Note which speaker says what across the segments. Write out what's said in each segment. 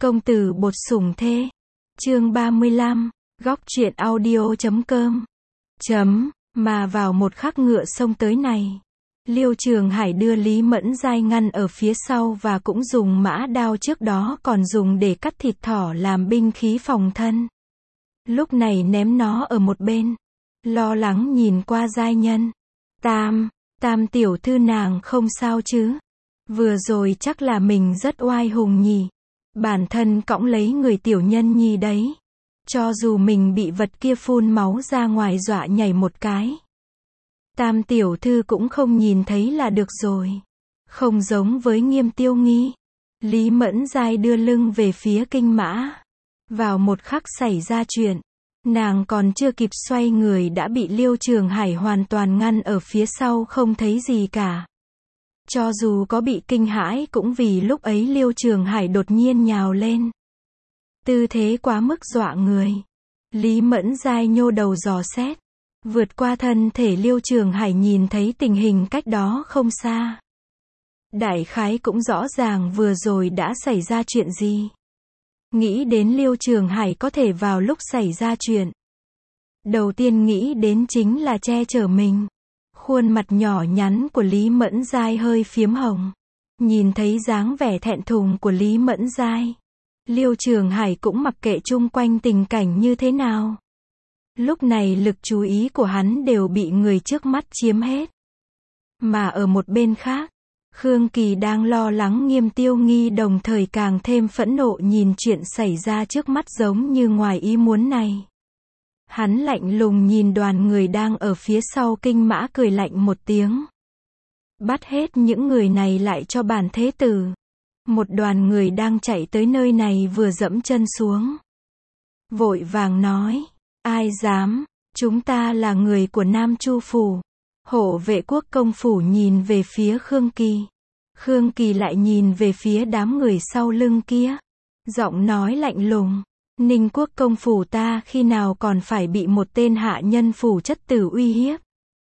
Speaker 1: Công tử bột sủng thê. Chương 35, góc truyện audio.com. Mà vào một khắc ngựa xông tới này, Liêu Trường Hải đưa Lý Mẫn Giai ngăn ở phía sau và cũng dùng mã đao trước đó còn dùng để cắt thịt thỏ làm binh khí phòng thân. Lúc này ném nó ở một bên, lo lắng nhìn qua giai nhân. Tam tiểu thư nàng không sao chứ? Vừa rồi chắc là mình rất oai hùng nhỉ? Bản thân cõng lấy người tiểu nhân nhi đấy. Cho dù mình bị vật kia phun máu ra ngoài dọa nhảy một cái, Tam tiểu thư cũng không nhìn thấy là được rồi. Không giống với Nghiêm Tiêu Nghi. Lý Mẫn Giai đưa lưng về phía Kinh Mã. Vào một khắc xảy ra chuyện, nàng còn chưa kịp xoay người đã bị Liêu Trường Hải hoàn toàn ngăn ở phía sau không thấy gì cả. Cho dù có bị kinh hãi cũng vì lúc ấy Liêu Trường Hải đột nhiên nhào lên. Tư thế quá mức dọa người. Lý Mẫn Giai nhô đầu dò xét. Vượt qua thân thể Liêu Trường Hải nhìn thấy tình hình cách đó không xa. Đại khái cũng rõ ràng vừa rồi đã xảy ra chuyện gì. Nghĩ đến Liêu Trường Hải có thể vào lúc xảy ra chuyện, đầu tiên nghĩ đến chính là che chở mình. Khuôn mặt nhỏ nhắn của Lý Mẫn Giai hơi phiếm hồng. Nhìn thấy dáng vẻ thẹn thùng của Lý Mẫn Giai, Liêu Trường Hải cũng mặc kệ chung quanh tình cảnh như thế nào. Lúc này lực chú ý của hắn đều bị người trước mắt chiếm hết. Mà ở một bên khác, Khương Kỳ đang lo lắng Nghiêm Tiêu Nghi đồng thời càng thêm phẫn nộ nhìn chuyện xảy ra trước mắt giống như ngoài ý muốn này. Hắn lạnh lùng nhìn đoàn người đang ở phía sau Kinh Mã cười lạnh một tiếng. Bắt hết những người này lại cho bản thế tử. Một đoàn người đang chạy tới nơi này vừa dẫm chân xuống, vội vàng nói, ai dám, chúng ta là người của Nam Chu Phủ. Hộ vệ quốc công phủ nhìn về phía Khương Kỳ. Khương Kỳ lại nhìn về phía đám người sau lưng kia. Giọng nói lạnh lùng, Ninh quốc công phủ ta khi nào còn phải bị một tên hạ nhân phủ chất tử uy hiếp.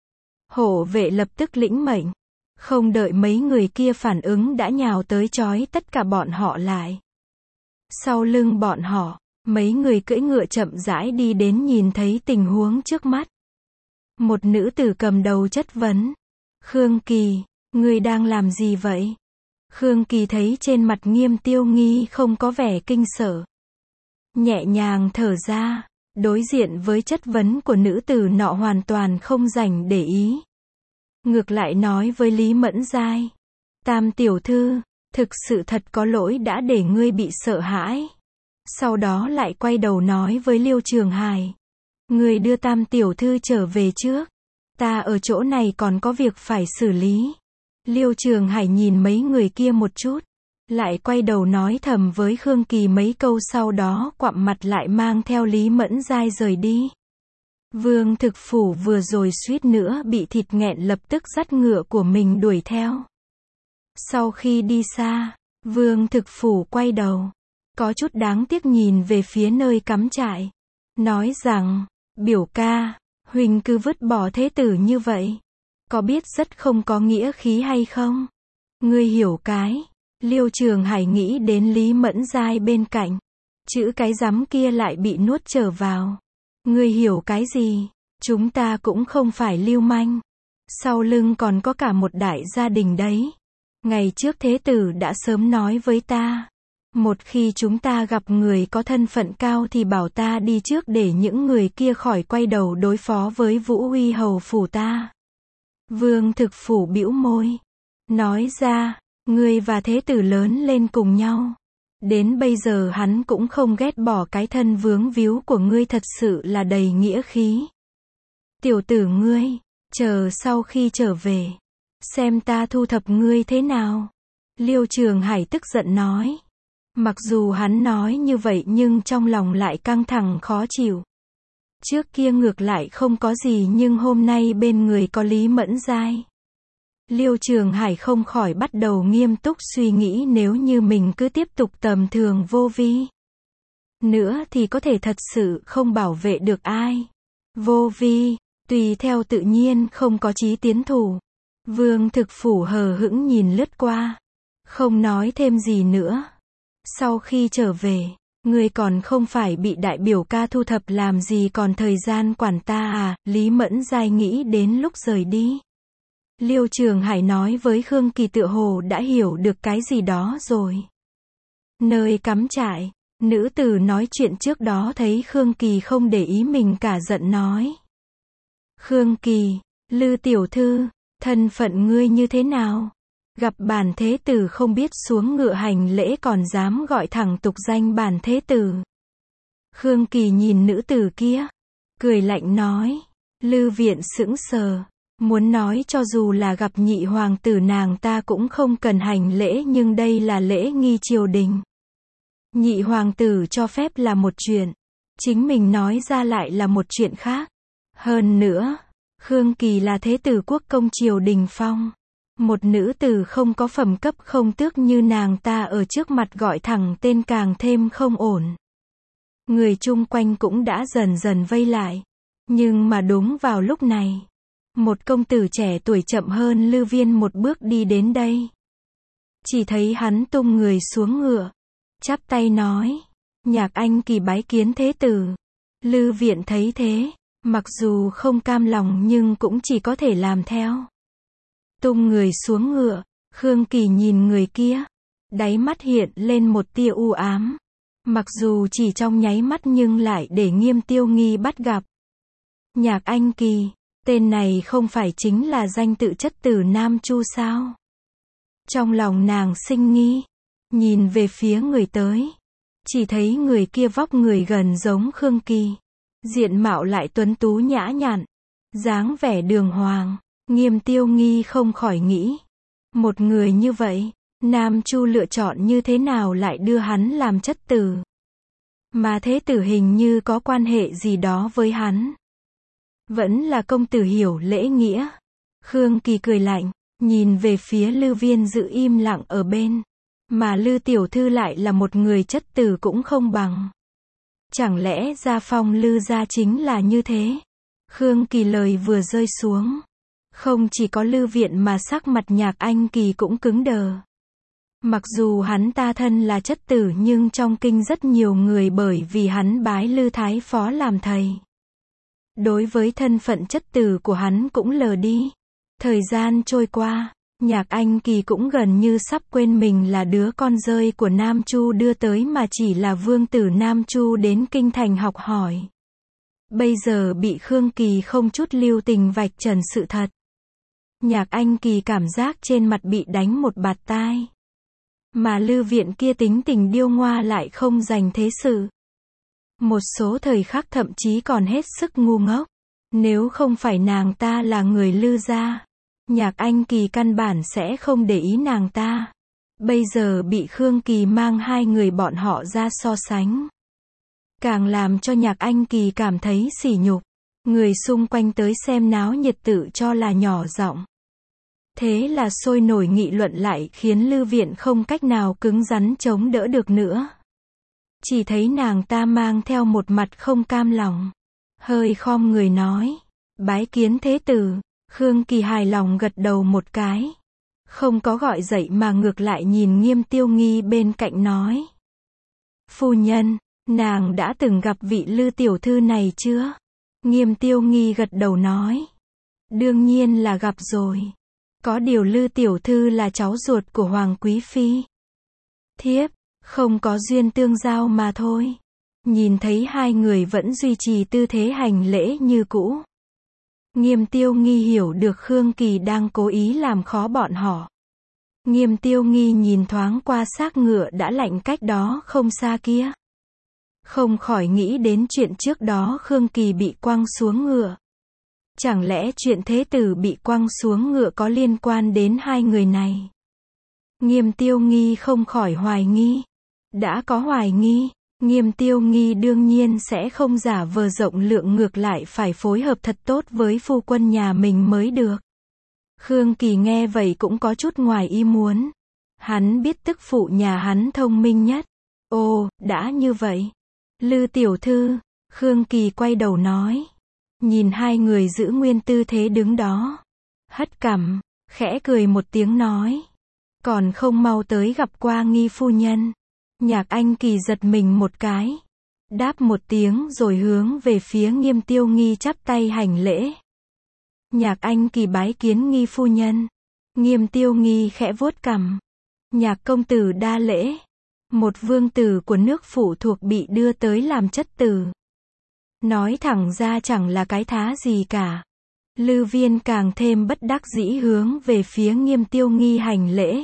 Speaker 1: Hộ vệ lập tức lĩnh mệnh. Không đợi mấy người kia phản ứng đã nhào tới trói tất cả bọn họ lại. Sau lưng bọn họ, mấy người cưỡi ngựa chậm rãi đi đến nhìn thấy tình huống trước mắt. Một nữ tử cầm đầu chất vấn. Khương Kỳ, ngươi đang làm gì vậy? Khương Kỳ thấy trên mặt Nghiêm Tiêu Nghi không có vẻ kinh sợ. Nhẹ nhàng thở ra, đối diện với chất vấn của nữ tử nọ hoàn toàn không dành để ý. Ngược lại nói với Lý Mẫn Giai. Tam tiểu thư, thực sự thật có lỗi đã để ngươi bị sợ hãi. Sau đó lại quay đầu nói với Liêu Trường Hải. Ngươi đưa Tam tiểu thư trở về trước. Ta ở chỗ này còn có việc phải xử lý. Liêu Trường Hải nhìn mấy người kia một chút. Lại quay đầu nói thầm với Khương Kỳ mấy câu sau đó quặm mặt lại mang theo Lý Mẫn Giai rời đi. Vương Thực Phủ vừa rồi suýt nữa bị thịt nghẹn lập tức dắt ngựa của mình đuổi theo. Sau khi đi xa, Vương Thực Phủ quay đầu, có chút đáng tiếc nhìn về phía nơi cắm trại. Nói rằng, biểu ca, huynh cứ vứt bỏ thế tử như vậy. Có biết rất không có nghĩa khí hay không? Ngươi hiểu cái. Liêu Trường Hải nghĩ đến Lý Mẫn Giai bên cạnh. Chữ cái rắm kia lại bị nuốt trở vào. Ngươi hiểu cái gì? Chúng ta cũng không phải lưu manh. Sau lưng còn có cả một đại gia đình đấy. Ngày trước thế tử đã sớm nói với ta. Một khi chúng ta gặp người có thân phận cao thì bảo ta đi trước để những người kia khỏi quay đầu đối phó với Vũ Huy hầu phủ ta. Vương Thực Phủ bĩu môi. Nói ra, ngươi và thế tử lớn lên cùng nhau. Đến bây giờ hắn cũng không ghét bỏ cái thân vướng víu của ngươi thật sự là đầy nghĩa khí. Tiểu tử ngươi, chờ sau khi trở về, xem ta thu thập ngươi thế nào. Liêu Trường Hải tức giận nói. Mặc dù hắn nói như vậy nhưng trong lòng lại căng thẳng khó chịu. Trước kia ngược lại không có gì nhưng hôm nay bên người có Lý Mẫn Giai. Liêu Trường Hải không khỏi bắt đầu nghiêm túc suy nghĩ nếu như mình cứ tiếp tục tầm thường vô vi nữa thì có thể thật sự không bảo vệ được ai. Vô vi, tùy theo tự nhiên không có chí tiến thủ. Vương Thực Phủ hờ hững nhìn lướt qua, không nói thêm gì nữa. Sau khi trở về, ngươi còn không phải bị đại biểu ca thu thập làm gì còn thời gian quản ta à, Lý Mẫn Giai nghĩ đến lúc rời đi. Liêu Trường Hải nói với Khương Kỳ tựa hồ đã hiểu được cái gì đó rồi. Nơi cắm trại, nữ tử nói chuyện trước đó thấy Khương Kỳ không để ý mình cả giận nói. Khương Kỳ, Lư tiểu thư, thân phận ngươi như thế nào? Gặp bản thế tử không biết xuống ngựa hành lễ còn dám gọi thẳng tục danh bản thế tử. Khương Kỳ nhìn nữ tử kia, cười lạnh nói. Lư Viện sững sờ, muốn nói cho dù là gặp nhị hoàng tử nàng ta cũng không cần hành lễ nhưng đây là lễ nghi triều đình. Nhị hoàng tử cho phép là một chuyện, chính mình nói ra lại là một chuyện khác. Hơn nữa, Khương Kỳ là thế tử quốc công triều đình phong. Một nữ tử không có phẩm cấp không tước như nàng ta ở trước mặt gọi thẳng tên càng thêm không ổn. Người chung quanh cũng đã dần dần vây lại. Nhưng mà đúng vào lúc này, một công tử trẻ tuổi chậm hơn Lư Viên một bước đi đến đây. Chỉ thấy hắn tung người xuống ngựa, chắp tay nói, Nhạc Anh Kỳ bái kiến thế tử. Lư Viện thấy thế, mặc dù không cam lòng nhưng cũng chỉ có thể làm theo. Tung người xuống ngựa, Khương Kỳ nhìn người kia, đáy mắt hiện lên một tia u ám. Mặc dù chỉ trong nháy mắt nhưng lại để Nghiêm Tiêu Nghi bắt gặp. Nhạc Anh Kỳ, tên này không phải chính là danh tự chất tử Nam Chu sao? Trong lòng nàng sinh nghi, nhìn về phía người tới, chỉ thấy người kia vóc người gần giống Khương Kỳ, diện mạo lại tuấn tú nhã nhặn, dáng vẻ đường hoàng. Nghiêm Tiêu Nghi không khỏi nghĩ, một người như vậy, Nam Chu lựa chọn như thế nào lại đưa hắn làm chất tử? Mà thế tử hình như có quan hệ gì đó với hắn. Vẫn là công tử hiểu lễ nghĩa. Khương Kỳ cười lạnh, nhìn về phía Lư Viên giữ im lặng ở bên. Mà Lư tiểu thư lại là một người chất tử cũng không bằng. Chẳng lẽ gia phong Lư gia chính là như thế? Khương Kỳ lời vừa rơi xuống, không chỉ có Lư Viện mà sắc mặt Nhạc Anh Kỳ cũng cứng đờ. Mặc dù hắn ta thân là chất tử nhưng trong kinh rất nhiều người bởi vì hắn bái Lư Thái Phó làm thầy. Đối với thân phận chất tử của hắn cũng lờ đi. Thời gian trôi qua, Nhạc Anh Kỳ cũng gần như sắp quên mình là đứa con rơi của Nam Chu đưa tới mà chỉ là vương tử Nam Chu đến kinh thành học hỏi. Bây giờ bị Khương Kỳ không chút lưu tình vạch trần sự thật. Nhạc Anh Kỳ cảm giác trên mặt bị đánh một bạt tai. Mà Lư Viện kia tính tình điêu ngoa lại không dành thế sự. Một số thời khắc thậm chí còn hết sức ngu ngốc. Nếu không phải nàng ta là người Lư gia, Nhạc Anh Kỳ căn bản sẽ không để ý nàng ta. Bây giờ bị Khương Kỳ mang hai người bọn họ ra so sánh, càng làm cho Nhạc Anh Kỳ cảm thấy sỉ nhục. Người xung quanh tới xem náo nhiệt tự cho là nhỏ giọng. Thế là sôi nổi nghị luận lại khiến Lư Viện không cách nào cứng rắn chống đỡ được nữa. Chỉ thấy nàng ta mang theo một mặt không cam lòng, hơi khom người nói, bái kiến thế tử. Khương Kỳ hài lòng gật đầu một cái, không có gọi dậy mà ngược lại nhìn Nghiêm Tiêu Nghi bên cạnh nói, phu nhân, nàng đã từng gặp vị Lư tiểu thư này chưa? Nghiêm Tiêu Nghi gật đầu nói, đương nhiên là gặp rồi. Có điều Lư tiểu thư là cháu ruột của Hoàng Quý Phi. Thiếp, không có duyên tương giao mà thôi. Nhìn thấy hai người vẫn duy trì tư thế hành lễ như cũ. Nghiêm Tiêu Nghi hiểu được Khương Kỳ đang cố ý làm khó bọn họ. Nghiêm Tiêu Nghi nhìn thoáng qua xác ngựa đã lạnh cách đó không xa kia. Không khỏi nghĩ đến chuyện trước đó Khương Kỳ bị quăng xuống ngựa. Chẳng lẽ chuyện thế tử bị quăng xuống ngựa có liên quan đến hai người này? Nghiêm Tiêu Nghi không khỏi hoài nghi. Đã có hoài nghi, Nghiêm Tiêu Nghi đương nhiên sẽ không giả vờ rộng lượng, ngược lại phải phối hợp thật tốt với phu quân nhà mình mới được. Khương Kỳ nghe vậy cũng có chút ngoài ý muốn. Hắn biết tức phụ nhà hắn thông minh nhất. Ồ, đã như vậy. Lư tiểu thư, Khương Kỳ quay đầu nói. Nhìn hai người giữ nguyên tư thế đứng đó. Hất cằm, khẽ cười một tiếng nói. Còn không mau tới gặp qua Nghi phu nhân. Nhạc Anh Kỳ giật mình một cái. Đáp một tiếng rồi hướng về phía Nghiêm Tiêu Nghi chắp tay hành lễ. Nhạc Anh Kỳ bái kiến Nghi phu nhân. Nghiêm Tiêu Nghi khẽ vuốt cằm. Nhạc công tử đa lễ. Một vương tử của nước phụ thuộc bị đưa tới làm chất tử. Nói thẳng ra chẳng là cái thá gì cả. Lư Viên càng thêm bất đắc dĩ hướng về phía Nghiêm Tiêu Nghi hành lễ.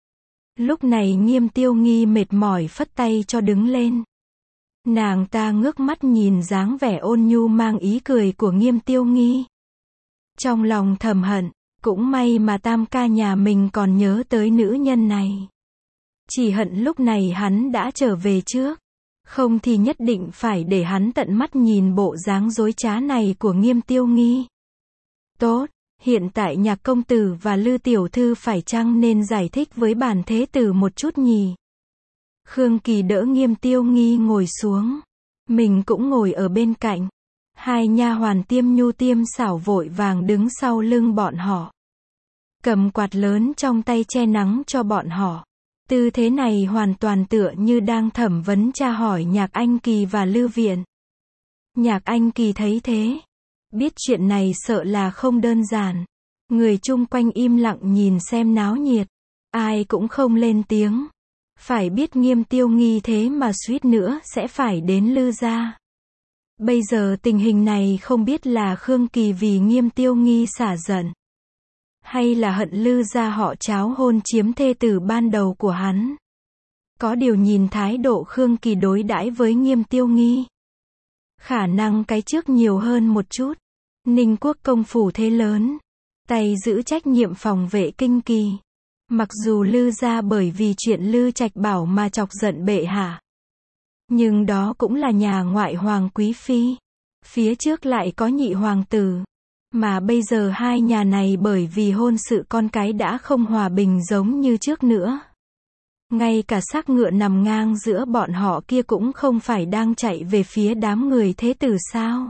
Speaker 1: Lúc này Nghiêm Tiêu Nghi mệt mỏi phất tay cho đứng lên. Nàng ta ngước mắt nhìn dáng vẻ ôn nhu mang ý cười của Nghiêm Tiêu Nghi. Trong lòng thầm hận, cũng may mà tam ca nhà mình còn nhớ tới nữ nhân này. Chỉ hận lúc này hắn đã trở về trước. Không thì nhất định phải để hắn tận mắt nhìn bộ dáng dối trá này của Nghiêm Tiêu Nghi. Tốt, hiện tại Nhạc công tử và Lư tiểu thư phải chăng nên giải thích với bản thế tử một chút nhỉ? Khương Kỳ đỡ Nghiêm Tiêu Nghi ngồi xuống. Mình cũng ngồi ở bên cạnh. Hai nha hoàn Tiêm Nhu Tiêm Xảo vội vàng đứng sau lưng bọn họ. Cầm quạt lớn trong tay che nắng cho bọn họ. Tư thế này hoàn toàn tựa như đang thẩm vấn tra hỏi Nhạc Anh Kỳ và Lư Viện. Nhạc Anh Kỳ thấy thế. Biết chuyện này sợ là không đơn giản. Người chung quanh im lặng nhìn xem náo nhiệt. Ai cũng không lên tiếng. Phải biết Nghiêm Tiêu Nghi thế mà suýt nữa sẽ phải đến Lư gia. Bây giờ tình hình này không biết là Khương Kỳ vì Nghiêm Tiêu Nghi xả giận. Hay là hận Lư gia họ Tráo hôn chiếm thê tử ban đầu của hắn. Có điều nhìn thái độ Khương Kỳ đối đãi với Nghiêm Tiêu Nghi. Khả năng cái trước nhiều hơn một chút. Ninh Quốc công phủ thế lớn. Tay giữ trách nhiệm phòng vệ kinh kỳ. Mặc dù Lư gia bởi vì chuyện Lư Trạch Bảo mà chọc giận bệ hạ. Nhưng đó cũng là nhà ngoại hoàng quý phi. Phía trước lại có nhị hoàng tử. Mà bây giờ hai nhà này bởi vì hôn sự con cái đã không hòa bình giống như trước nữa. Ngay cả xác ngựa nằm ngang giữa bọn họ kia cũng không phải đang chạy về phía đám người thế tử sao.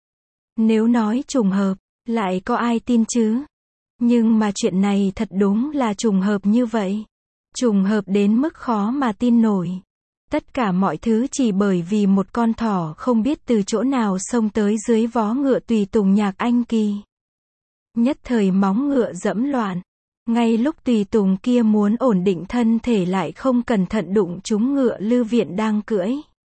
Speaker 1: Nếu nói trùng hợp, lại có ai tin chứ? Nhưng mà chuyện này thật đúng là trùng hợp như vậy. Trùng hợp đến mức khó mà tin nổi. Tất cả mọi thứ chỉ bởi vì một con thỏ không biết từ chỗ nào xông tới dưới vó ngựa tùy tùng Nhạc Anh Kỳ. Nhất thời móng ngựa dẫm loạn. Ngay lúc tùy tùng kia muốn ổn định thân thể lại không cẩn thận đụng trúng ngựa Lư Viện đang cưỡi.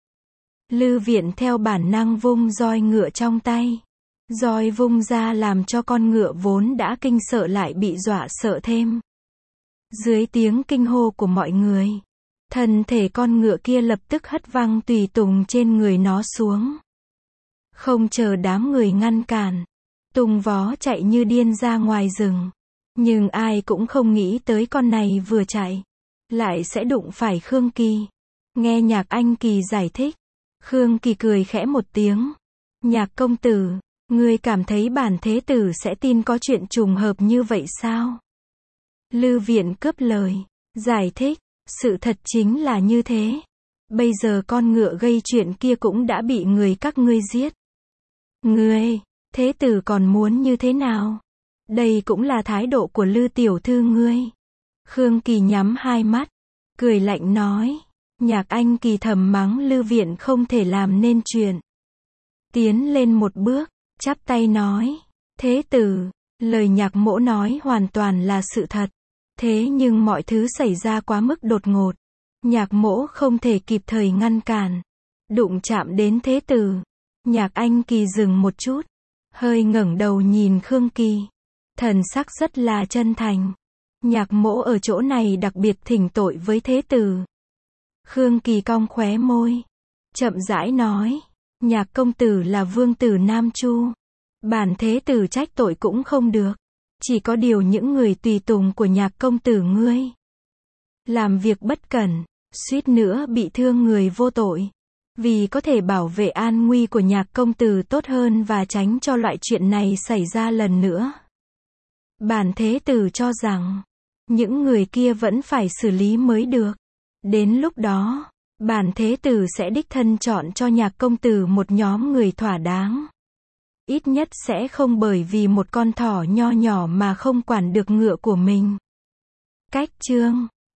Speaker 1: Lư Viện theo bản năng vung roi ngựa trong tay. Roi vung ra làm cho con ngựa vốn đã kinh sợ lại bị dọa sợ thêm. Dưới tiếng kinh hô của mọi người, thân thể con ngựa kia lập tức hất văng tùy tùng trên người nó xuống. Không chờ đám người ngăn cản, tung vó chạy như điên ra ngoài rừng. Nhưng ai cũng không nghĩ tới con này vừa chạy, lại sẽ đụng phải Khương Kỳ. Nghe Nhạc Anh Kỳ giải thích, Khương Kỳ cười khẽ một tiếng. Nhạc công tử, ngươi cảm thấy bản thế tử sẽ tin có chuyện trùng hợp như vậy sao? Lư Viện cướp lời, giải thích, sự thật chính là như thế. Bây giờ con ngựa gây chuyện kia cũng đã bị người các ngươi giết. Ngươi, thế tử còn muốn như thế nào? Đây cũng là thái độ của Lư tiểu thư ngươi. Khương Kỳ nhắm hai mắt, cười lạnh nói. Nhạc Anh Kỳ thầm mắng Lư Viện không thể làm nên chuyện. Tiến lên một bước, chắp tay nói. Thế tử, lời Nhạc mỗ nói hoàn toàn là sự thật. Thế nhưng mọi thứ xảy ra quá mức đột ngột. Nhạc mỗ không thể kịp thời ngăn cản. Đụng chạm đến thế tử. Nhạc Anh Kỳ dừng một chút, hơi ngẩng đầu nhìn Khương Kỳ. Thần sắc rất là chân thành. Nhạc mỗ ở chỗ này đặc biệt thỉnh tội với thế tử. Khương Kỳ cong khóe môi, chậm rãi nói. Nhạc công tử là vương tử Nam Chu. Bản thế tử trách tội cũng không được. Chỉ có điều những người tùy tùng của Nhạc công tử ngươi làm việc bất cẩn, suýt nữa bị thương người vô tội. Vì có thể bảo vệ an nguy của Nhạc công tử tốt hơn và tránh cho loại chuyện này xảy ra lần nữa. Bản thế tử cho rằng, những người kia vẫn phải xử lý mới được. Đến lúc đó, bản thế tử sẽ đích thân chọn cho Nhạc công tử một nhóm người thỏa đáng. Ít nhất sẽ không bởi vì một con thỏ nho nhỏ mà không quản được ngựa của mình. Cách chương